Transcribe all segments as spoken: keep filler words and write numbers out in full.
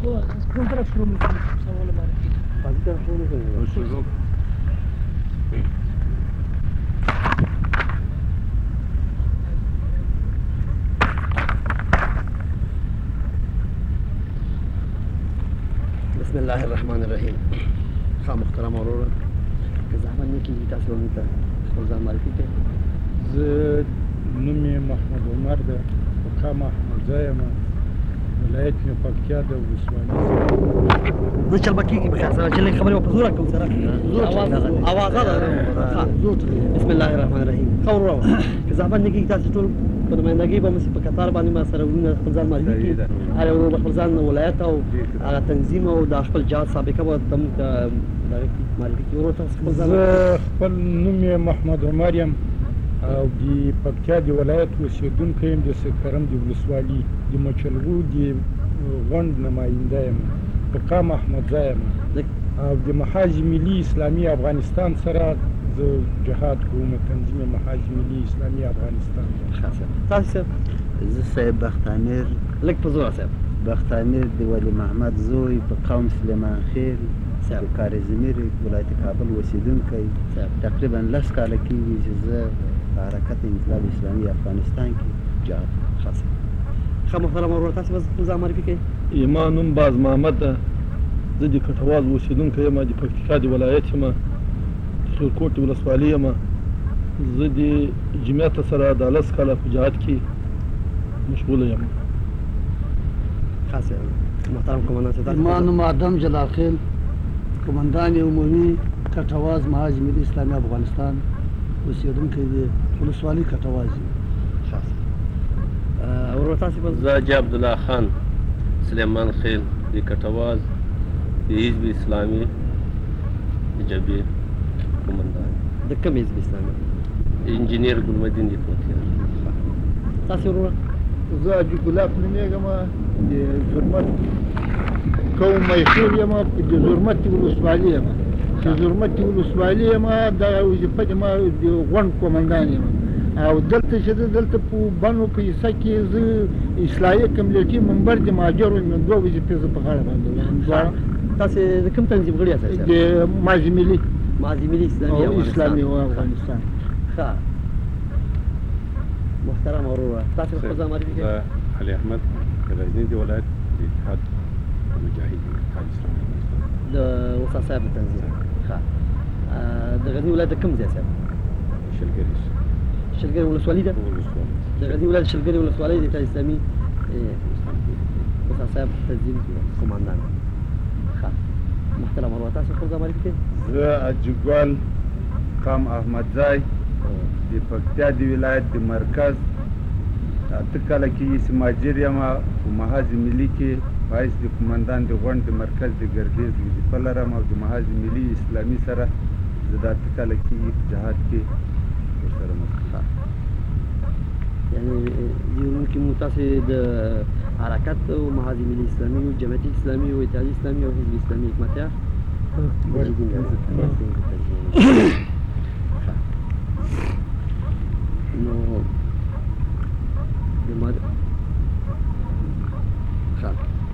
کوم طرف شروع میکنیم سوال معرفی از این طرف شروع میکنیم شروع بسم الله الرحمن الرحیم. خواہ محترم اورور که زحمت نکیږي تاسو موږ ته خپل ځان معرفي کړئ. زه نوم یې محمد عمر ده، مقام احمدزی یم، ولایت مې پکتیا ده، ولسوالي. زه چل به کېږي بخیر سره چې لږ خبرې به په زوره کوو سره اوازه ده. بسم الله الرحمن الرحیم. ښه ورور که زحمت نه کېږي تاسو ټول په نمایندګۍ به موږ په قطار باندې ما سره ورونه خپل ځان معرفي کړي. هر یو ورور به خپل ځان ولایت او هغه تنظیم او د خپل جهاد سابقه به ته موږ ته دغه کړي معرفي کړي. ورور تاسو خپل ځان زه خپل نوم یې محمد عمر یم او د پکتیا د ولایت اوسېدونکی یم، د سرکرم د ولسوالي د مچلغو د غونډ نماینده یم، مقام احمدزی یم او د محاذ ملي اسلامي افغانستان سره زه جهاد کوم. تنظیم محاذ ملي اسلامي افغانستان. تاسو زه صاحب بختامیر لږ په زوره صاحب بختامیر د ولی محمد زوی په قوم سلیمان خیل د کارزمیر ولایت کابل اوسېدونکی. تقریبا لس کاله کېږي چې زه په حرکت انقلاب اسلامي افغانستان کې جهاد خاص. ښه محترم ورور تاسو به خپل ځان معرفي کړئ. زما نوم باز محمد ده، زه د کټواز اوسېدونکی یم، د پکتیکا د ولایت یم، د خیرکوټ د ولسوالي یم. زه د جمعیت سره د لس کاله په جهاد کې مشغوله یم. خاص محترم قومندان صاحب زما نوم آدم جلال خیل، قومندان عمومي کټواز محاذ ملي اسلامي افغانستان اوسېدونکی دی، ولسوالي کټواز یم. خاص ورور تاسو به زه حاجي عبدالله خان سلیمان خیل د کټواز د حزب اسلامي د جبهې قومندان. د کوم حزب اسلامي؟ انجینیر ګلمدین د پوتیار. تاسو ورور؟ زه حاجي ګلاب نومېږم، د زرمت قوم میخیل یم، د زرمت ولسوالي یم. د زرمت ولسوالي یم، دغه وظیفه د ما د غونډ قومندان یم او دلته چې زه دلته په بنو په حصه کې زه اصلاحي کمیټې ممبر د مهاجرو یم. دوه وظیفې زه په غاړه باندې لرم. تاسو د کوم تنظیم غړي یاست؟ د محاذ ملي محاذ ملي اسلامي اسلامي افغانستان. ښه محترم ورور تاسو خپل ځان معرفي کړئ. زه علي احمد د غزني د ولایت د اتحاد مجاهدین اتحاد اسلامي افغانستان د استاد صاحب د تنظیم. ښه د غزني ولایت د کوم ځای صاحب؟ شلګري شلګري ولسوالي ده. ولسوالي د غزني ولایت شلګري ولسوالي د اتحاد اسلامي استاد صاحب تنظیم قومندان. ښه محترم ورور تاسو خپل ځان معرفي کړئ. زه اجګل قام احمدزی د پکتیا د ولایت د مرکز اته کاله کېږي چې مهاجر یم. په محاذ ملي کې په حیث د قومندان د غونډ د مرکز د ګردیز وظیفه لرم او د محاذ ملي اسلامي سره زه د اته کاله کېږي په جهاد کې ورسره مشغول. یعنې ممکن مو تاسې د حرکت او محاذ ملي اسلامي او جمعیت اسلامي او اتحاد اسلامي او حزب اسلامي حکمتیار نو د مد ښه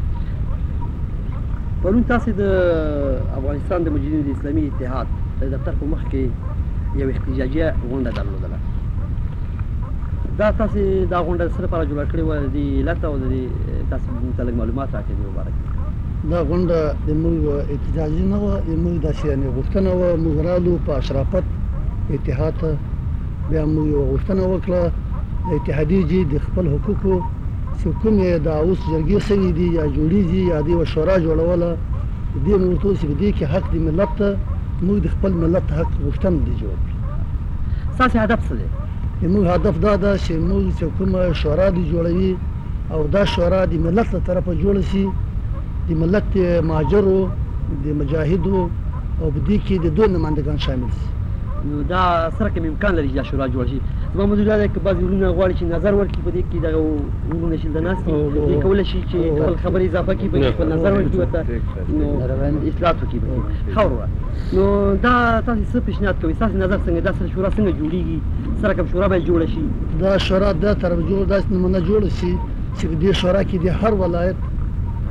پرون تاسې د افغانستان د مجاهدینو د اسلامي اتحاد د دفتر په مخ کې یو احتجاجیه غونډه درلودله. دا تاسې دا غونډه څه لپاره جوړه کړې وه؟ د علت او د تاسې موږ ته لږ معلومات راکړئ دې مبارک. دا غونډه د موږ احتجاجي نه وه، موږ داسې یعنې غوښتنه وه. موږ رالو په اشرافت اتحاد ته، بیا موږ یوه غوښتنه وکړه د اتحادیې چې د خپل حقوقو چې کوم یې دا اوس جرګې سوي دي یا جوړېږي یا دې یوه شورا جوړوله، دې موږ ورته وویل چې په دې کې حق د ملت ته، موږ د خپل ملت حق غوښتنه دې جوړ کړي. ستاسې هدف څه دی؟ زموږ هدف دا ده چې موږ چې کومه شورا دې جوړوي او دا شورا د ملت له طرفه جوړه شي، د ملت د مهاجرو د مجاهدو او په دې کې د دوه نمایندګان شامل شي. نو دا سره کوم امکان لري چې دا شورا جوړ شي؟ زما موضوع دا ده که بعضې وروڼه غواړي چې نظر ورکړي په دې کې دغه وروڼه چې دلته ناست دي دې کولی شي چې خپل خبرې اضافه کړي په کې خپل نظر ورکړي ورته نو اصلاحات وکړي په کې. ښه وروره نو دا تاسې څه پیشنهاد کوئ؟ ستاسې نظر څنګه؟ دا سره شورا څنګه جوړېږي؟ سره کوم شورا باید جوړه شي؟ دا شورا دا طرف جوړ داسې نمونه جوړه شي چې په دې شورا کې د هر ولایت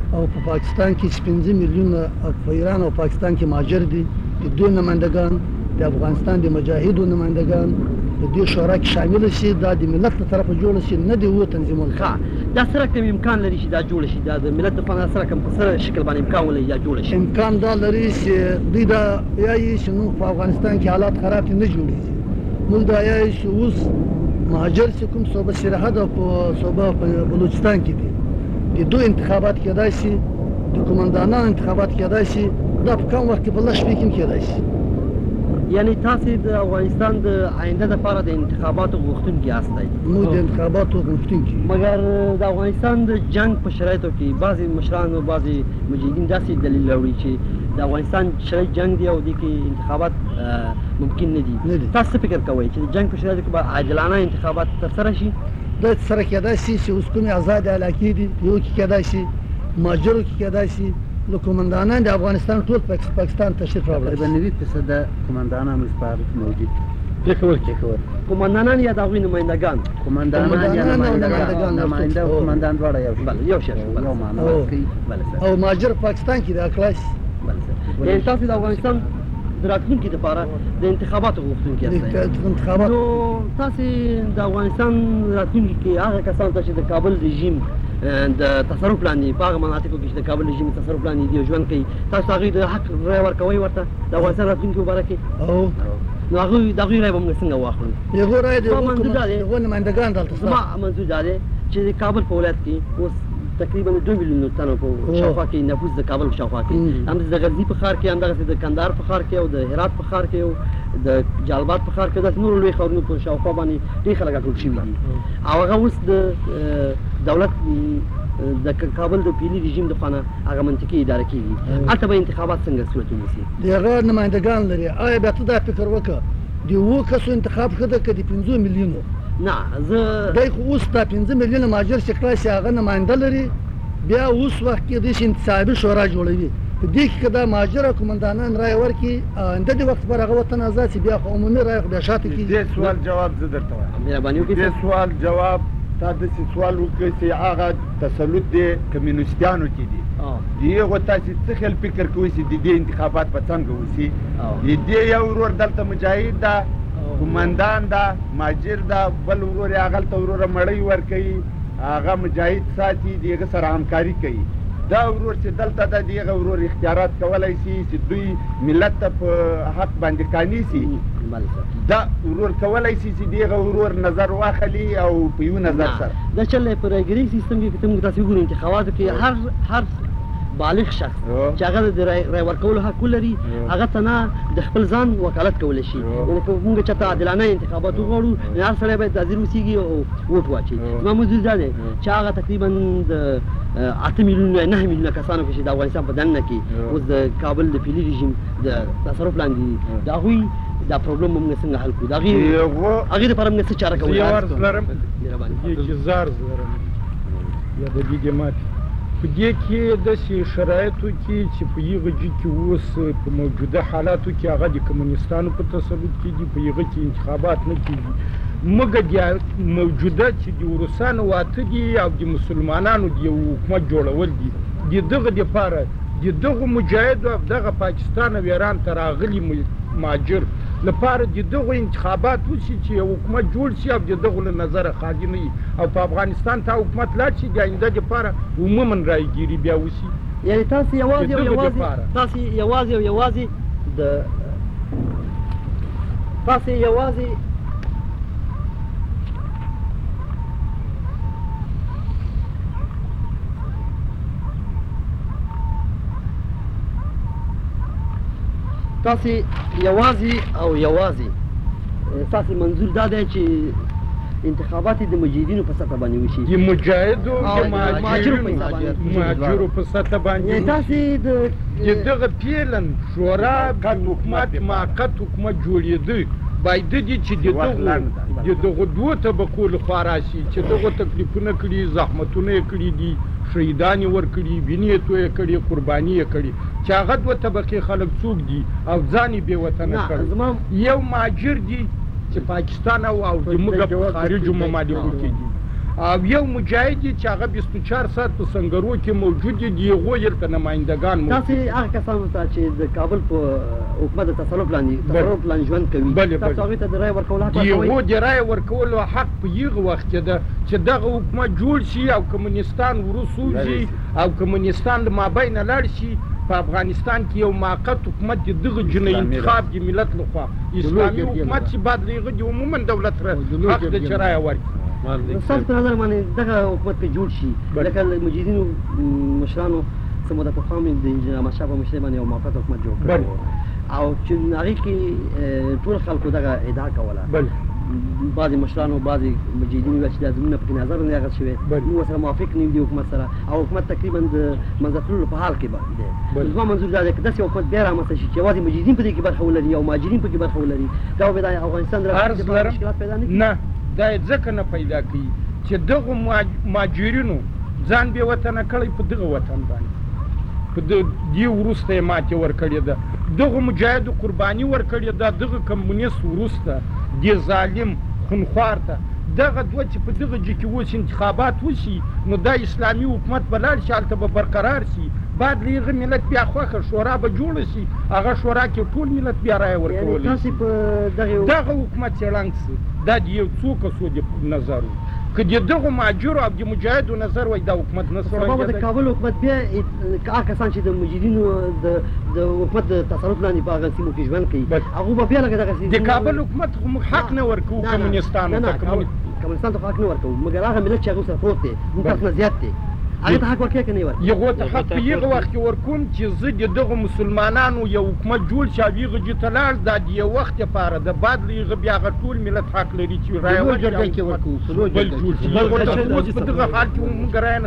او په پاکستان کې چې پنځه میلیونه په ایران او پاکستان کې مهاجر دي د دوی نمایندګان د افغانستان د مجاهدو نمایندګان د دې شورا کې شامل شي دا د ملت له طرفه جوړ شي نه د و تنظیمونه ښه دا سره کوم امکان لري چې دا جوړ شي دا د ملت د خوا سره کوم په سره شکل باندې امکان ولري دا جوړ شي امکان دا لري چې دوی دا یایي چې نو په افغانستان کې حالات خراب دي نه جوړېږي موږ دا یایي چې اوس مهاجر چې کوم صوبه سرحد او په صوبه بلوچستان کې دي د دوی انتخابات کېدای شي د قومندانانو انتخابات کېدای شي دا په کوم وخت کې په لږ شپې کې هم کېدای شي یعنی تاسو د افغانستان د آینده لپاره د انتخاباتو غوښتونکي یاستئ موږ د انتخاباتو غوښتونکي مګر د افغانستان د جنگ په شرایطو کې بعضې مشران او بعضې مجاهدین داسې دلیل راوړي چې د افغانستان شرایط جنگ دی او دې کې انتخابات ممکن نه دي تاسو څه فکر کوئ چې د جنگ په شرایطو کې به عادلانه انتخابات ترسره شي دا ترسره کېدای شي چې اوس کومې ازادې علاقې دي یو کې کېدای شي مهاجرو کې کېدای شي له قومندانان د افغانستان ټول پاکستان تشریف راوړل تقریبا نوي فیصده قومندانان اوس په موجود پېښور کې قومندانان یا د هغوی نمایندګان قومندانان یا نمایندګان نماینده او قومندان دواړه یو بله یو شی یو معنا ورکوي او مهاجر پاکستان کې د اکلاس یعنې تاسو د افغانستان د راتلونکي لپاره د انتخاباتو غوښتونکي یاستئ انتخابات نو تاسې د افغانستان راتلونکي کې هغه کسانو ته چې د کابل رژیم د تصرف لاندې په هغه مناطقو کې چې د کابل رژیم تصرف لاندې دي او ژوند کوي تاسو هغوی د حق رایه ورکوئ ورته د افغانستان راتلونکي مباره کې او نو هغوی د هغوی رایه به موږ څنګه واخلو یغو رایه د زما منظور دا دی هغو نمایندګان دلته زما منظور دا دی چې د کابل په ولایت کې اوس تقریبا دوه میلیونه تنو په شاوخوا کې نفوس د کابل په شاوخوا کې همداسې د غزني په ښار کې همدغسې د کندهار په ښار کې او د هرات په ښار کې او د جلالاباد په ښار کې داسې نورو لوی ښارونو په شاوخوا باندې ډېر خلک راټول شوي دي او هغه اوس د دولت د کابل د پیلي رژیم د خوا نه هغه منطقې اداره کېږي هلته به انتخابات څنګه صورت ونیسي د هغه نمایندګان لري آیا بیا ته دا فکر وکړه د اووه کسو انتخاب ښه ده که د پنځو میلیونو نه زه دی خو اوس دا پنځه میلیونه مهاجر چې کړای شي هغه نماینده لري بیا اوس وخت کې دوی انتصابي شورا جوړوي په دې کې که دا مهاجر او قومندانان رایه ورکړي آینده د وخت پر هغه وطن آزاد شي بیا خو عمومي رایه خو بیا شاته کېږي دې سوال جواب زه درته وایم مهرباني وکړئ دې سوال جواب تا داسې سوال وکړئ چې هغه تسلط دی کمیونیستیانو کې دي د هغو تاسې څه خیال فکر کوئ چې د دې انتخابات په څنګه وشي د دې یو ورور دلته مجاهد ده قومندان ده مهاجر ده بل ورور یې هغلته وروره مړۍ ورکوي هغه مجاهد ساتي د هغه سره همکاري کوي دا ورور چې دلته ده د هغه ورور اختیارات کولی شي چې دوی ملت ته په حق باندې قانع شي دا ورور کولی شي چې د هغه ورور نظر واخلي او په یو نظر سره دا چل په رایګرۍ سیستم کې که ته موږ تاسې وګورو انتخاباتو کې هر هر بالغ شخص چې هغه د رای ورکولو حق ولري هغه ته نه د خپل ځان وکالت کولی شي یعنې که موږ چېرته عادلانه انتخابات وغواړو نو هر سړی باید حاضر اوسېږي او ووټ واچوي زما منظور دا دی چې هغه تقریبا د اته میلیونه نهه میلیونه کسانو کې چې د افغانستان په دننه کې اوس د کابل د پیلي رژیم د تصرف لاندې دي د هغوی دا پروبلم موږ څنګه حل کړو د هغې هغې دپاره موږ څه چاره کوو یو عرض لرم چې زارز لرم یا د دې ماتې په دې کې داسې شرایطو کې چې په هغه جي کې اوس په موجوده حالاتو کې هغه د کمونیستانو په تسلط کې دي په هغه کې انتخابات نه کېږي مګر د موجوده چې د روسانو واته دي او د مسلمانانو د یو حکومت جوړول دي د دغه دپاره د دغو مجاهدو او دغه پاکستان او ایران ته راغلي مهاجر لپاره د دغو انتخابات وشي چې یو حکومت جوړ شي او د دغو له نظره خالي نه وي او په افغانستان ته حکومت لاړ شي د آینده دپاره عموما رایګیري بیا وشي یعنې تاسې یوازې او یوازې تاسې یوازې او یوازې د تاسې یوازې تاسې یوازې او یوازې ستاسې منظور دا دی چې انتخابات د مجاهدینو په سطح باندې وشي د مجاهدو د مهاجرو په سطح باندې تاسې د دغه پیلن شورا حکومت موقت حکومت جوړېده باید دي چې د دغو دوو طبقو لخوا راشي چې دغو تکلیفونه کړي زحمتونه یې کړي دي شهیدان یې ورکړي وینې یې تویې کړي قرباني یې کړي چې هغه دوه طبقې خلک څوک دي او ځان یې بې وطنه کړي یو مهاجر دي چې پاکستان او زموږ په خارجو ممالکو کې دي او یو مجاهد چې هغه بیست و چهار ساعت په سنګرو کې موجود دي د هغو یې ورته نمایندګان موجود تاسې هغه کسانو ته چې د کابل په حکومت د تصرف لاندې تصرف لاندې ژوند کوي تاسو هغوی ته د رایې ورکولو حق د ورکوئ هغو د رایې ورکولو حق په هغه وخت کې ده چې دغه حکومت جوړ شي او کمونستان وروسته وځي او کمونستان د مابینه لاړ شي په افغانستان کې یو موقت حکومت د دغه جنۍ انتخاب د ملت لخوا اسلامي حکومت چې بعد له هغه د عموما دولت حق ده چې رایه ورکړي ستاسو په نظر باندې دغه حکومت که جوړ شي لکه مجاهدینو مشرانو څه موده پخوا مې د انجینر احمدشاه په مشرۍ باندې یو موقت حکومت جوړ کړی او چې هغې کې ټول خلکو دغه ادعا کوله بعضې مشرانو بعضې مجاهدینو ویل چې دا زموږ نه پکې نظر نه دی اخذ شوی موږ ورسره موافق نه یو د حکومت سره او حکومت تقریبا د منځه تللو په حال کې دی زما منظور دا دی که داسې حکومت بیا رامنځته شي چې یوازې مجاهدین په دې کې برخه ولري او مهاجرین په کې برخه ولري دا به د افغانستان د مشکلات پیدا نه کړي نه دا یې ځکه نه پیدا کوي چې دغو مهاجرینو ځان بې وطنه کړی په دغه وطن باندې په دې وروسته یې ماتې ورکړې ده دغو مجاهدو قرباني ورکړې ده دغه کمونیست وروسته دې ظالم خونخوار ته دغه دوه چې په دغه جې کې اوس انتخابات وشي نو دا اسلامي حکومت به لاړ شي هلته به برقرار شي بعد له هغه ملت بیا خوښه شورا به جوړه شي هغه شورا کې ټول ملت بیا رایه ورکولی تاسې په دغه حکومت چې ړنګ شي دا د یو څو کسو د نظر و که د دغو مهاجرو او د مجاهدو نظر وای دا حکومت نه سبا به د کابل حکومت بیا هغه کسان چې د مجاهدینو د حکومت د تصرف لاندې په هغه سیمو کې ژوند کوي هغوی به بیا لکه دغسې د کابل حکومت خو موږ حق نه ورکوو کمونستانو ته کمونستان ته خو حق نه ورکوو مګر هغه ملت چې هغوی سره پروت دی موږ تاسو نه زیات دی هغې ته حق ورکوې که نه یې ورکوې هغو ته حق په هغه وخت کې ورکوم چې زه د دغو مسلمانانو یو حکومت جوړ شي او هغه جې ته لاړ دا د یو وخت دپاره د بعد له هغه بیا هغه ټول ملت حق لري چې رایه ورکړي بل جوړ شي هغو ته اوس په دغه حال کې موږ رایه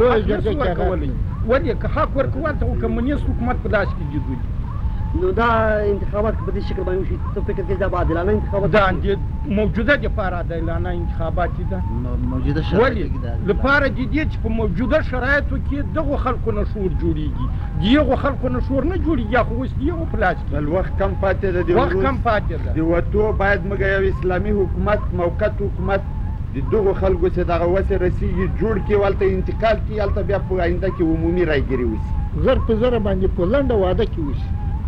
نه ورکولی ولې که حق ورکوو هلته خو کمونیست حکومت په داسې کې جدو دي نو دا انتخابات په دې شکل باندې وشي ته فکر کوې دا به عادلانه انتخابات دا د موجوده دپاره عادلانه انتخابات دي ده موجوده شرایطو کې ولې لپاره د دې چې په موجوده شرایطو کې دغو خلکو نه شعور جوړېږي د هغو خلکو نه شعور نه جوړېږي خو اوس د هغو په لاس کې بل وخت کم پاتې ده وخت کم پاتې ده د وتو باید موږ یو اسلامي حکومت موقت حکومت د دغو خلکو چې دغه وسې رسېږي جوړ کړي هلته انتقال کړي هلته بیا په آینده کې عمومي رایګیري وشي زر په زره باندې په لنډه واده کې وشي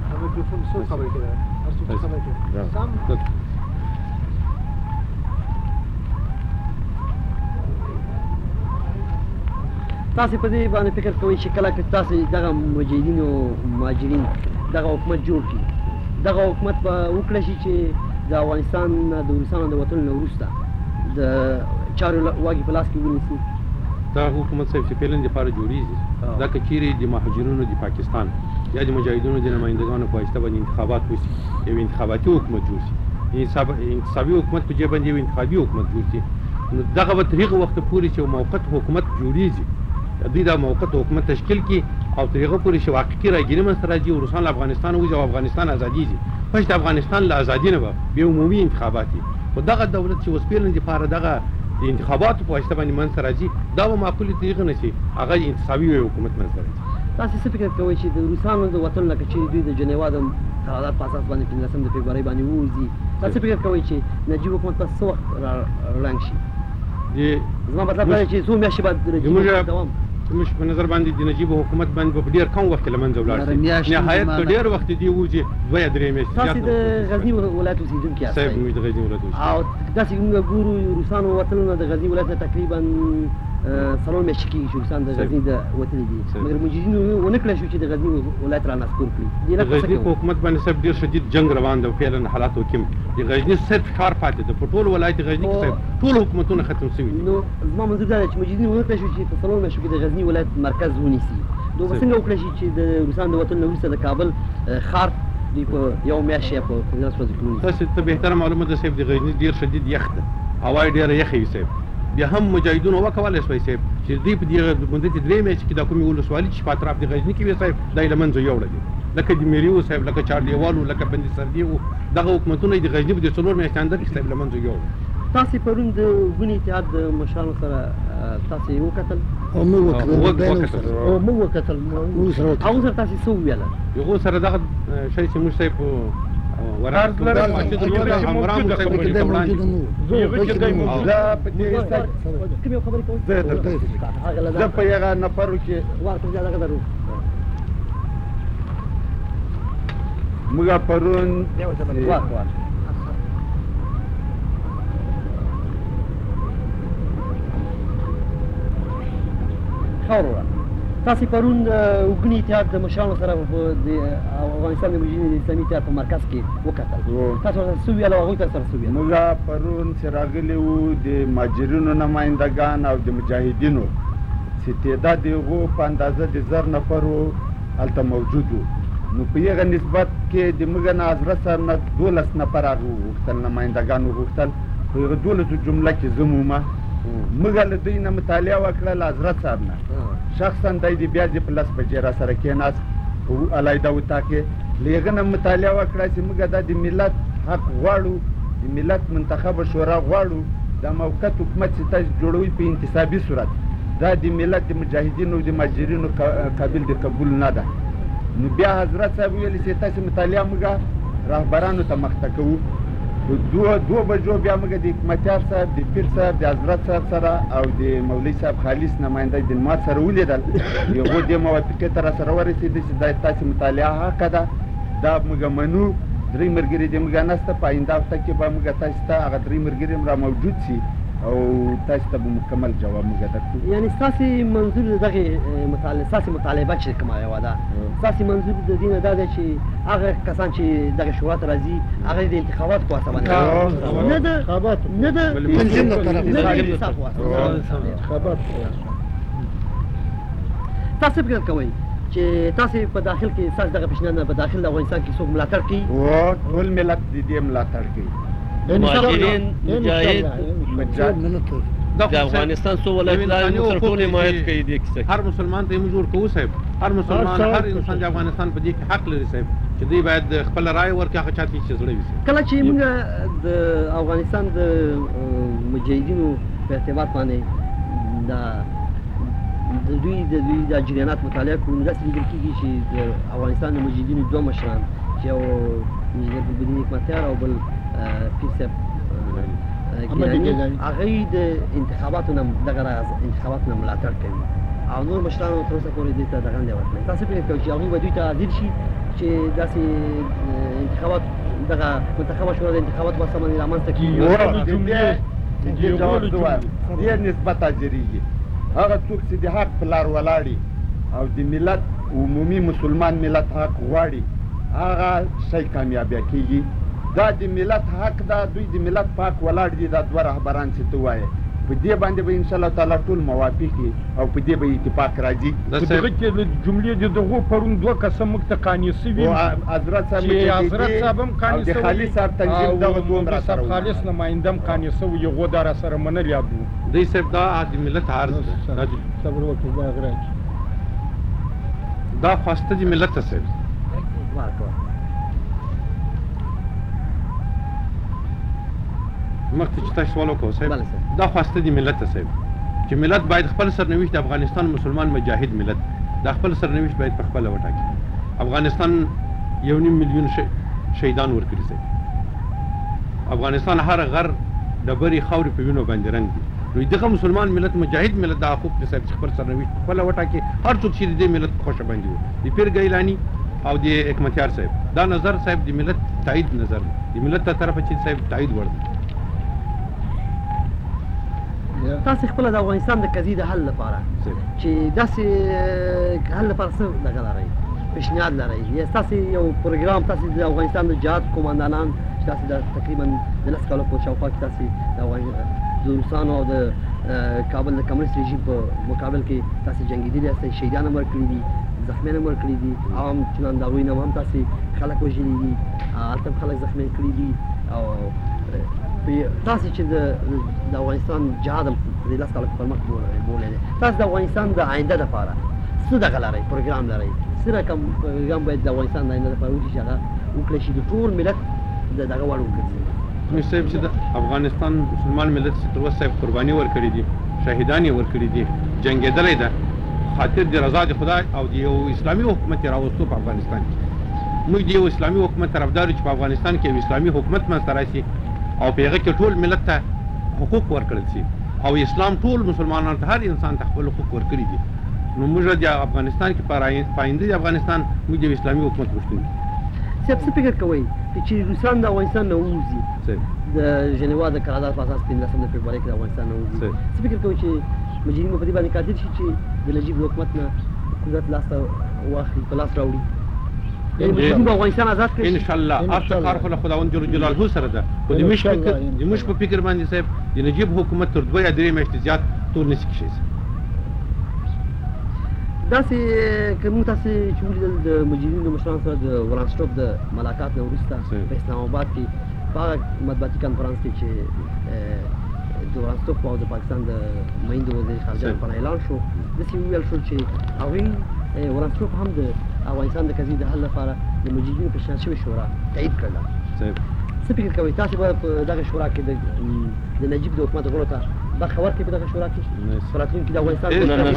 تاسې په دې باندې فکر کوئ چې کله که تاسې دغه مجاهدین او مهاجرین دغه حکومت جوړ کړي دغه حکومت به وکړی شي چې د افغانستان نه د روسانو د وتلو نه وروسته د چارو واګې په لاس کې ونیسي دا حکومت صاحب چې پیلن دپاره جوړېږي دا که چیرې د مهاجرینو د پاکستان یا د مجاهدینو د نمایندګانو په واسطه باندې انتخابات وشي یو انتخاباتي حکومت جوړ شي انتصابي حکومت په جې باندې یو انتخابي حکومت جوړ شي نو دغه به تر هغه وخته پورې چې یو موقت حکومت جوړېږي دوی دا موقت حکومت تشکیل کړي او تر هغه پورې چې واقعي راګیري منځته راځي او روسان له افغانستان وځي او افغانستان ازادېږي پس د افغانستان له ازادي نه به بیا عمومي انتخابات وي خو دغه دولت چې اوس پیلن دپاره دغه د انتخاباتو په واسطه باندې منځته راځي دا به معقولې طریقه نه شي هغه انتصابي حکومت منځته راځي تاسې څه فکر کوئ چې د روسانو د وتلو نه که چیرې دوی د جنیوا د قرارداد په اساس باندې پنځلسم د فبرورۍ باندې ووځي تاسې فکر کوئ چې نجیب حکومت به څه وخت ړنګ شي زما مطلب دا دی چې څو میاشتې بعد دوام زموږ په نظر باندې د نجیب حکومت باندې په ډېر کم وخت کې له منځه ولاړ شي نهایت په ډېر وخت دې ووځي دوه یا درې میاشتې تاسې د غزني ولایت اوسېدونکي یاست صاحب موږ د غزني ولایت اوسېدونکي او داسې موږ ګورو روسانو وتلو نه د غزني ولایت نه تقریبا څلور میاشتې کېږي چې روسان د غزني د وتلي دي مګر مجاهدینو ونه کړی شو چې د غزني ولایت را نسکور کړي د غزني په حکومت باندې صاحب ډېر شدید جنګ روان دی او فعلا حالاتو کې د غزني صرف ښار پاتې ده په ټول ولایت غزني کې صاحب ټول حکومتونه ختم شوي دي نو زما منظور دا دی چې مجاهدینو ونه کړی شو چې په څلور میاشتو کې د غزني ولایت مرکز ونیسي نو به څنګه وکړی شي چې د روسانو د وتلو نه وروسته د کابل ښار دوی په یو میاشت یا په پنځلس ورځو کې ونیسي تاسې ته بهتره معلومه ده صاحب د غزني ډېر شدید یخ ده هوا یې ډېره یخه وي صاحب بیا هم مجاهدینو وکولی شوی صاحب چې دوی په دې مدت درې میاشتې کې دا کومې ولسوالي چې په اطراف د غزني کې وي صاحب دا یې له منځه یوړه دي لکه د میري و صاحب لکه چاردیوال و لکه بندي سردي و دغه حکومتونه یې د غزني په دې څلور میاشتې اندر کې صاحب له منځه یوړه تاسې پرون د ګونې اتحاد د مشرانو سره تاسې وکتل او موږ وکتل او موږ وکتل موږ سره هغو سره تاسې څه وویله هغو سره دغه شی چې موږ صاحب ورقه لرم مسجد چې الهدى موجوده امرام ده، صاحب پکې ورته دی وړاندې موجوده نه و. زه هغه کې دی موجود زه په دې سر کوم یو خبرې کوم زه درته هغه زه په هغه نفرو کې وار کوم ځای درو موږ پرون وار وار خاورو تاسو پرون وګړي اتحاد د مشرانو سره د افغانستان د مجلس اسلامي اتحاد په مرکز کې وکتل تاسو سره څه ویل او هغوی تاسو سره څه ویل موږ پرون چې راغلي وو د مهاجرینو نمایندګان او د مجاهدینو چې تعداد یې هغو په اندازه د زر نفرو هلته موجود وو نو په هغه نسبت کې د موږ نه حضرت صاحب نه دولس نفر هغه وغوښتل نمایندګان وغوښتل په هغه دولسو جمله کې زه مومه موږ له دوی نه مطالعه وکړه له حضرت صاحب نه شخصا دی د بیا د په لس بجې را سره کېناست په علیحده وطاق کې له هغه نه مطالعه وکړه چې موږ دا د ملت حق غواړو د ملت منتخبه شورا غواړو دا موقت حکومت چې تاسو جوړوئ په انتصابي صورت دا د ملت د مجاهدینو او د مهاجرینو قابل د قبول نه ده نو بیا حضرت صاحب ویلي چې تاسو مطالعه موږ رهبرانو ته مخته کوو دوه دوه بجو بیا موږ د حکمتیار صاحب د پیر صاحب د حضرت صاحب سره او د مولوي صاحب خالص نماینده د ما سره ولیدل یو د موافقې ته را سره ورسېد چې دا تاسو مطالعه حق ده دا موږ منو درې ملګري د موږ نسته په آینده هفته کې به موږ تاسو ته هغه درې ملګري هم را موجود شي او تاسو ته به مکمل جواب موږ درکړو یعنی ستاسې منظور دغې مطالعه ستاسې مطالبه چې کومه یوه ده ستاسې منظور د دې نه دا دی چې هغه کسان چې دغه شورا ته راځي هغه د انتخابات په واسطه باندې نه د نه د تنظیم له طرفه نه د انصاف په واسطه تاسو فکر کوئ چې تاسو په داخل کې ستاسو دغه پیشنهاد په داخل افغانستان کې څوک ملاتړ کوي او ټول ملت د دې ملاتړ کوي مهاجرین مجاهد ملت د افغانستان څو ولایتونه تر ټولو حمایت کوي دې کیسه هر مسلمان ته موږ ورکوو صاحب هر مسلمان هر انسان د افغانستان په دې کې حق لري صاحب چې دوی باید خپل رائے ورکړي هغه چاته چې زړه وي کله چې موږ د افغانستان د مجاهدینو په ارتباط باندې دا د دوی د دوی د جریانات مطالعه کوو نو داسې لیدل کېږي چې د افغانستان د مجاهدینو دوه مشران چې یو انجینر ګلبدین حکمتیار او بل پیر صاحب ګیلاني هغوی د انتخاباتو نه دغه انتخاباتو نه ملاتړ کوي او نور مشرانو تر اوسه پورې دې ته دغه نه دی ورکړی تاسو فکر کوئ چې هغوی به دوی ته حاضر شي چې داسې انتخابات دغه منتخبه شورا د انتخابات په واسطه باندې رامنځته کېږي جواب زه وایم دې نسبت حاضرېږي هغه څوک چې د حق په لار ولاړي او د ملت عمومي مسلمان ملت حق غواړي هغه شی کامیابه کېږي دا د ملت حق ده دوی د ملت په حق ولاړ دي دا دوه رهبران چې ته وایې په دې باندې به انشاءالله تعالی ټول موافق وي او په دې به اتفاق راځي په دغه کې د جملې د دغو پرون دوه کسه موږ ته قانع سوي حضرت صاحب چې حضرت صاحب هم قانع د خالص صاحب تنظیم دغه دوه هم را سره او خالص نماینده هم قانع سوي هغو دا را سره منلي دي دوی صاحب دا د ملت عرض ده صبر وکړئ دا غراج دا خواسته د ملت ته صاحب مخکې چې تاسو سوال وکړو صاحب دا خواسته د ملت ته صاحب چې ملت باید خپل سرنوشت د افغانستان مسلمان مجاهد ملت دا خپل سرنوشت باید په خپله وټاکي افغانستان یو نیم میلیون شهیدان ورکړي صاحب افغانستان هر غر ډبرې خاورې په وینو باندې رنګ دي نو دغه مسلمان ملت مجاهد ملت دا حقوق دي صاحب چې خپل سرنوشت په خپله وټاکي هر څوک چې د دې ملت په خوښه باندې وو د پیر ګیلاني او د حکمتیار صاحب دا نظر صاحب د ملت تایید نظر دی د ملت تر طرفه چې صاحب تایید وړ دی تاسو خپل د افغانستان د قضیې د حل لپاره چې داسې حل لپاره څه دغه لرئ پیشنهاد لرئ یا ستاسې یو پروګرام تاسې د افغانستان د جهاد قوماندانان چې تاسې د تقریبا د لس کالو په شاوخوا کې تاسې د روسانو او د کابل د کمونیست رژیم په مقابل کې تاسې جنګېدلي یاستئ شهیدان هم ورکړي دي زخمیان هم ورکړي دي عوام چنان د هغوی نه هم تاسې خلک وژلي دي هلته هم خلک زخمیان کړي دي او تاسو چې د افغانستان جهاد په دې لاس کاله پر مخ بولی دی تاسو د افغانستان د آینده لپاره څه دغه لرئ پروګرام لرئ څه رقم پروګرام باید د افغانستان د آینده لپاره وشي چې هغه وکړی شي د ټول ملت د دغه وړ وګرځي زموږ صاحب چې د افغانستان مسلمان ملت چې تر اوسه صاحب قرباني ورکړي دي شهیدان یې ورکړي دي جنګېدلی ده خاطر د رضا د خدای او د یو اسلامي حکومت یې راوستو په افغانستان کې موږ د یو اسلامي حکومت طرفدار یو چې په افغانستان کې یو اسلامي حکومت منځته راشي او په هغه کې ټول ملت ته حقوق ورکړل شي او اسلام ټول مسلمانانو ته هر انسان ته خپل حقوق ورکړي دي نو موږ د افغانستان کې په آینده د افغانستان موږ د اسلامي حکومت غوښتونکي صاحب څه فکر کوئ چې روسان د افغانستان نه ووځي د ژنیوا د قرارداد په اساس پنځلسم د فبروري کې د افغانستان نه ووځي څه فکر کوئ چې مجرمین په دې باندې قادر شي چې د نجیب حکومت نه قدرت لاس ته واخلي په لاس راوړي مجرمین به افغانستان آزاد کړي ان شاء الله هر څه کار خو له خداوند جل جلاله سره ده خو د موږ فکر د موږ په فکر باندې صاحب د نجیب حکومت تر دوه یا درې میاشتې زیات ټول نشي کېږي داسې که موږ تاسې چې ولیدل د مجرمینو د مشرانو سره د ورانسټوپ د ملاقات نه وروسته په اسلام آباد کې په هغه مطبوعاتي کنفرانس کې چې د ورانسټوپ او د پاکستان د میندو وزیر خارجه لپاره اعلان شو داسې وویل شو چې هغوی ورانسټوپ هم د افغانستان د قضیې د حل لپاره د مجرمینو په شان شوې شورا تایید کړله څه فکر کوئ تاسې به په دغه شورا کې د نجیب د حکومت غړو ته برخه ورکړئ په دغه شورا کې په راتلونکي د افغانستان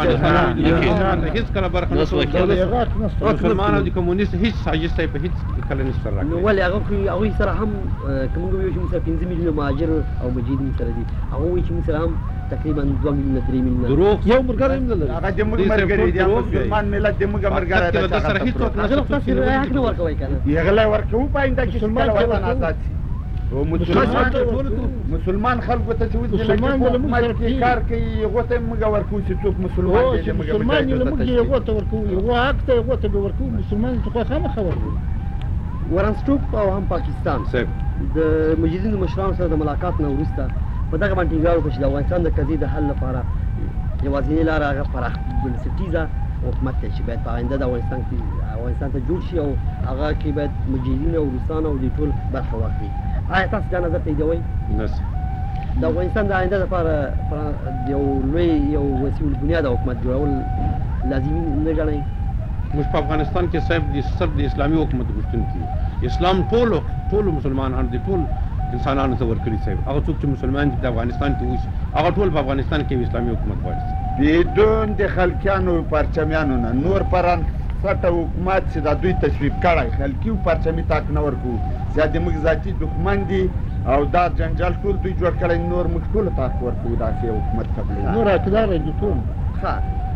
هېڅکله برخه نه مسلمان او د کمونیست هېڅ سازش ته په هېڅ کله نه سره نو ولې هغه هغوی سره هم که موږ ووایو چې موږ سره پنځه میلیونه مهاجر او مجاهدین سره دي هغه وایي چې موږ سره هم تقریبا دوه میلیونه درې میلیونه دروغ یو ملګری هم نه لري هغه د موږ ملګری دي مسلمان ملت د موږ ملګری دی سره هېڅوک هغه نو تاسې حق نه ورکوئ که نه هغه لا ورکوو په آینده کې چې کله وطن آزاد شي او مسلمان مسلمان خلکو ته چې اوس د نجیب حکومت کې کار کوي هغو ته موږ ورکوو چې څوک مسلمان دی د موږ مسلمان یې موږ یې هغو ته ورکوو هغو حق ته هغو ته به ورکوو مسلمان ته خو خامخا ورکوو ورانسټوپ او هم پاکستان د مجرمینو مشرانو سره د ملاقات نه وروسته په دغه باندې ټینګار وکړ چې د افغانستان د قضیې د حل لپاره یوازینۍ لاره هغه پراخ بنسټیزه حکومت دی چې باید په آینده د افغانستان کې افغانستان ته جوړ شي او هغه کې باید مجاهدین او روسان او دوی ټول برخه واخلي آیا تاسو دا نظر تاییدوئ نه د افغانستان د آینده لپاره یو لوی یو وسیع البنیاد حکومت جوړول لازمي نه ګڼئ موږ په افغانستان کې صاحب د صرف د اسلامي حکومت غوښتونکي اسلام ټولو ټولو مسلمانانو دي ټول انسانانو ته ورکړي صاحب هغه څوک چې مسلمان دي د افغانستان کې اوسي هغه ټول په افغانستان کې اسلامي حکومت غواړي بدون د خلکیانو پرچمیانو نه نور پران سټه حکومت چې دا دوی تشریف کړی خلکي او پرچمي تاک نه ورکوو چې د موږ ذاتي دښمن دي او دا جنجال ټول دوی جوړ کړی نور موږ ټولو تاک ورکوو داسې حکومت قبلوو نور حقداره دي ټول ښه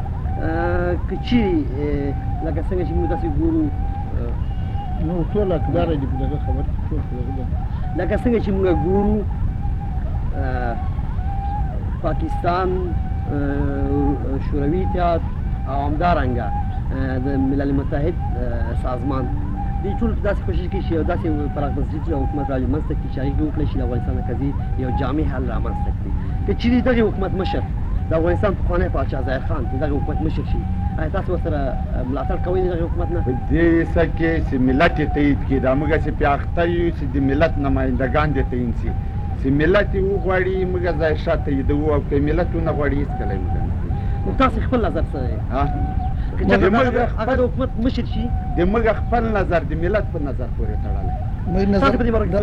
که چیرې لکه څنګه چې موږ داسې ګورو نو ټول حقداره دي په دغه خبر کې ټول په دغه لکه څنګه چې موږ ګورو پاکستان شوروي اتحاد او همدارنګه د ملل متحد سازمان دوی ټول داسې کوشش کوي چې یو داسې پراخ بنسټیز حکومت رامنځته کړي چې هغې وکړی شي د افغانستان د قضیې یو جامع حل رامنځته کړي که چیرې دغې حکومت مشر د افغانستان پخوانی پاچا ظاهر خان چې دغه حکومت مشر شي آیا تاسو ورسره ملاتړ کوئ د دغې حکومت نه په دې څه کې چې ملت یې تایید کړي دا موږ چې پې اخته یو چې د ملت نمایندګان دې تعین شي چې ملت یې وغواړي موږ ظاهر شاه تاییدوو او که ملت ونه غواړي هېڅکله یې موږ نه نو تاسو خپل نظر څه دی که چېرته هغه د حکومت مشر شي د موږ خپل نظر د ملت په نظر پورې تړلی تاسو په دې باره کې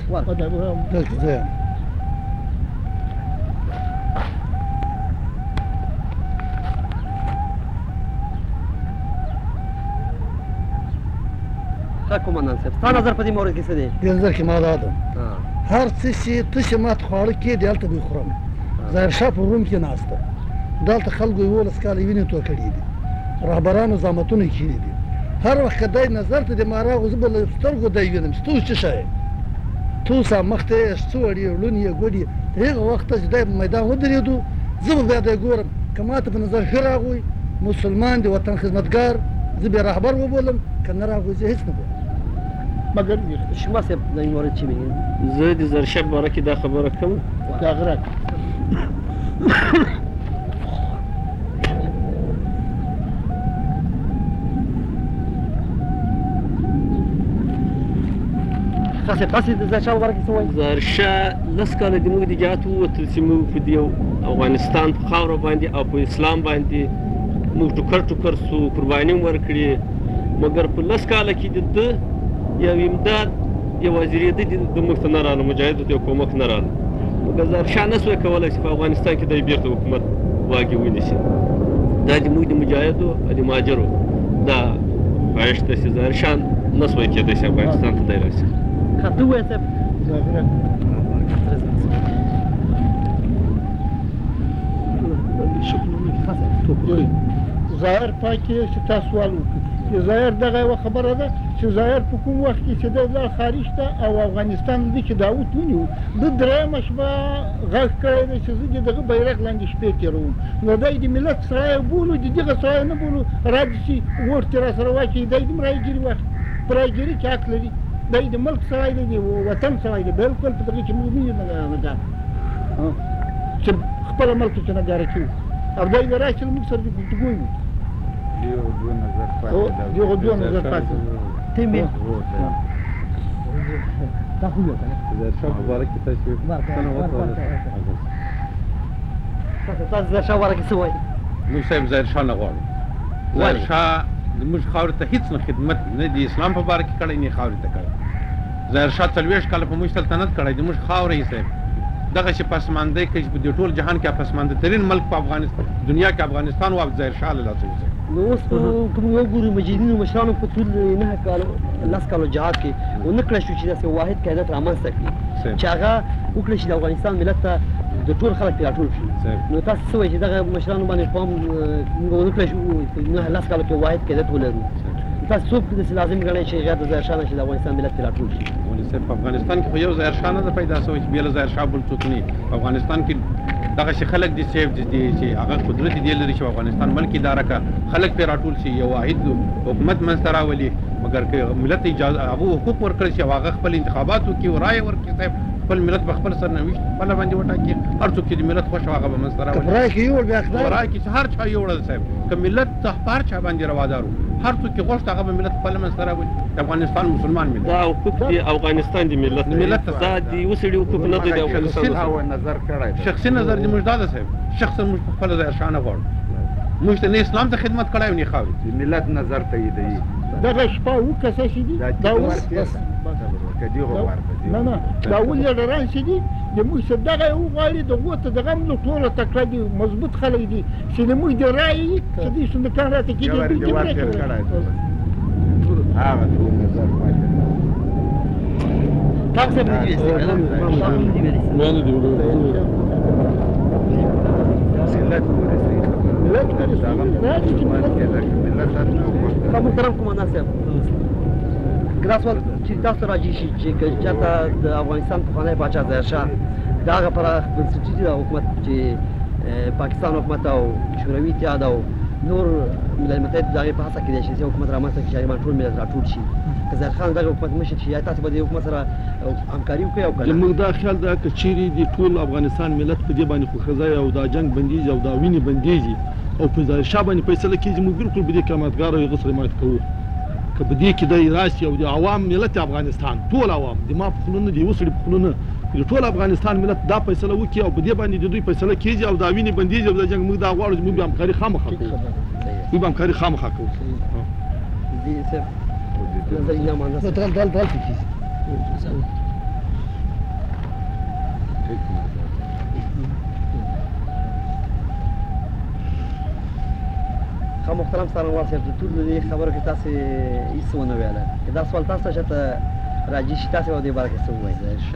ښه قومندان صاحب ستا نظر په دې مورد کې څه دی دې نظر کې ما دا ده هر څه چې تشه مات خواړه کېدي هلته به یې خورم ظاهر شاه په روم کې ناست ده دلته خلکو یولس کاله وینې توی کړي دي رهبرانو زحمتونه یې کړي دي هر وخت که دی نظر ته د ما راغو زه به له سترګو دی وینم چې ته اوس څه شی یې ته اوس مخ ته یې څه وړي لون یې ګوډ یې تر هغه وخته چې دی په میدان ودرېدو زه به بیا دی ګورم که ما ته په نظر ښه راغوی مسلمان د وطن خدمتګار زه به رهبر وبولم که نه راغوی زه هېڅ نه بولم مګر شما صاحب د این مورد چی میگین؟ زه د زرشب باره کې دا خبره کوم دا غرق تاسې تاسې د زرشاه په باره کې څه وایي؟ زرشاه لس کاله د موږ د جهاد ووتل چې موږ په دې افغانستان په خاوره باندې او په اسلام باندې موږ ټوکر ټوکر سو قرباني هم ورکړې مګر په لس کاله کې د ده یو امداد یو وزیرېده د موږ ته نه راغله مجاهدو ته یو کومک نه راغله مګر زرشاه نه سوی کولی چې په افغانستان کې دی بېرته حکومت واګې ونیسي دا د موږ د مجاهدو او د مهاجرو دا خواهش ده چې زرشاه نه سوای کېدای چې افغانستان ته دی راسي. ښه ته ووایه صاحب. ظاهر پاکې چې تاسو سوال وکړئ چې ظاهر دغه یوه خبره ده چې ظاهر په کوم وخت کې چې دی لاړ خارج ته او افغانستان دی چې داود ونیو ده درېیمه شپه غږ کړی دی چې زه د دغه بیرغ لاندې شپې تېروم نو دی د ملت سړی بولو د دغه سړی نه بولو راځي چې اور ترې راسره واچوي دی د رایګیري واخلي په رایګیري کې حق لري دی د ملک سړی دی د وطن سړی دی بلکل په دغه کې موږ نه یو نګار چې خپله ملک چې نګاره کوي او دی د راشي موږ سره د ګفتګو وي دیو دو نظر پاتې ده دیو دو نظر پاتې ته مې دا خو یو کنه ظاهرشاه مبارک ته تشریف سنه وکړه تاسو ظاهرشاه مبارک څه وایي؟ موږ صاحب ظاهرشاه نه غواړو. ظاهرشاه زموږ خاورې ته هېڅ نه خدمت نه د اسلام په باره کې کړی نه خاورې ته کړی. ظاهرشاه څلوېښت کاله په موږ سلطنت کړی د موږ خاوره یې صاحب دغه شي پسمانده کې په دې ټول جهان کې پسمانده ترین ملک په افغانستان دنیا کې افغانستان او ظاهرشاه له لاسه وځي. نو اوس کوم یو ګورو مجاهدینو مشرانو په ټول نه کالو لس کالو جهاد کې ونه کړی شو چې داسې واحد قیادت رامنځته کړي چې هغه وکړي چې د افغانستان ملت ته د ټول خلک پرې راټول شي. نو تاسو څه وایئ چې دغه مشرانو باندې پام موږ ونه کړی شو نه لس کالو کې واحد قیادت ولرو تاسو څوک داسې لازم ګڼئ چې غیر د ظاهرشاه نه چې د افغانستان ملت پرې راټول شي؟ ولې صاحب په افغانستان کې خو یو ظاهرشاه نه ده پیدا شوی چې بیا له ظاهرشاه بل څوک نه په افغانستان کې دغه شي خلک دي صاحب دي چې هغه قدرت دی لري چې افغانستان ملک اداره کا خلک پرې راټول شي یو واحد حکومت منځته راولي مګر که ملت اجازه هغه حقوق ورکړي چې هغه خپل انتخابات وکړي او رایې ورکړي صاحب خپل ملت په خپل سرنوشت خپله باندې وټاکي هر څوک چې د ملت خوښ هغه به منځته راولي رایې کې یوړ بیا رایې کې چې هر چا یوړل صاحب که ملت ته په هر چا باندې روادار وو هر څوک چې غوښت هغه به ملت خپله منځته راولي د افغانستان مسلمان ملت دا حقوق دي افغانستان د ملت ملت دا د وسړي حقوق نه دي د افغانستان نظر کړی شخصي نظر دې موږ دا ده صاحب شخصا موږ په خپله ظاهرشاه نه غواړو موږ ته نه اسلام ته خدمت کړی او نه خاورې د ملت نظر تاییدوي دغه شپه اوه کسه چې دي دا اوس نه نه دا اوه لیډران چې دي د موږ څه دغه وغواړي د هغو ته دغه هم نو ټوله تکړه دي مضبوط خلک دي چې د موږ د رایې چې دوی صندوقان راته کېدي هغه ټول نظر پاتې ده تاسو به دې وایي ما نه دی وړاندې ملت پورې صحیح خبره ملت پورې صحیح راځي چې ملت ملت هر څوک ښه محترم قومندان صاحب که دا سوال چې تاسو راجع شي چې که چېرته د افغانستان پخوانی پاچا ظاهرشاه د هغه پراخ بنسټیزي حکومت چې پاکستان حکومت او شوروي اتحاد او نور ملل متحد د هغې په هڅه کې دی چې حکومت رامنځته کړي چې هغې باندې ټول ملت راټول شي که ظاهرخان دغه حکومت مشر شي یا تاسو به د حکومت سره همکاري وکړئ او که نه زموږ دا خیال ده که چیرې د ټول افغانستان ملت په دې باندې خوښځی او دا جنګ بندیږي او دا وینې بندیږي او په ظاهرشاه باندې فیصله کېږي موږ بالکل به دې کې امادګار او هغه سره حمایت کوو که په دې کې دی راشي او د عوام ملت افغانستان ټول عوام د ما په خوله نه د یوه سړي په خوله نه د ټول افغانستان ملت دا فیصله وکړي او په دې باندې د دوی فیصله کېږي او دا وینې بندیږي او دا جنګ موږ دا غواړو چې موږ به همکاري خامخا کوو موږ به همکاري خامخا کوو دې صاحب نظر اینا مانده دل دل دل کیږي ښه محترم څارنوال صاحب د ټولو دې خبرو کې تاسې هېڅ ونه ویله که دا سوال تاسو ته چېرته راجع شي تاسې به دې باره کې څه ووایئ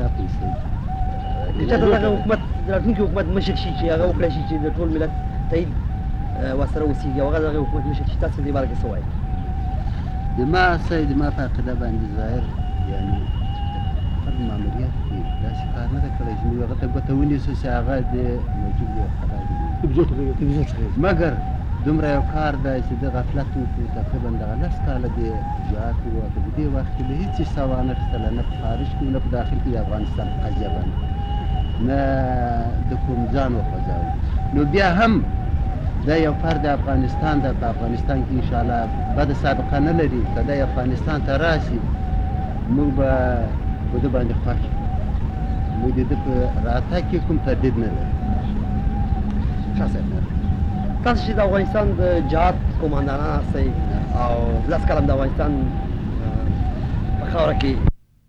که چېرته دغه حکومت د راتلونکي حکومت مشر شي چې هغه وکړی شي چې د ټول ملت تایید ورسره اوسېږي او هغه دغه حکومت مشر شي تاسې دې باره کې څه وایئ د ما سید ما په عقیده باندې ظاهر یعنې خپل ماموریت کې داسې کار نه ده کړی چې موږ هغه ته ګوته ونیسو چې هغه د موجود یو خبر مګر دومره یو کار دی چې د غفلت وکړو تقریبا دغه لس کاله د جهاد وواته په دې وخت کې له هېڅ څه وانه اخیستله نه په خارج کې نه په داخل کې د افغانستان په قضیه باندې نه د کوم ځان وخوځوي نو بیا هم دا یو فرد افغانستان ده په افغانستان کې انشاءالله بده سابقه نه لري که دی افغانستان ته راشي موږ به په ده باندې خوښ یو موږ د ده په راتګ کې کوم تردید نه لري ښه صاحب تاسو چې د افغانستان د جهاد قوماندانان هستئ او لس کاله د افغانستان په خاوره کې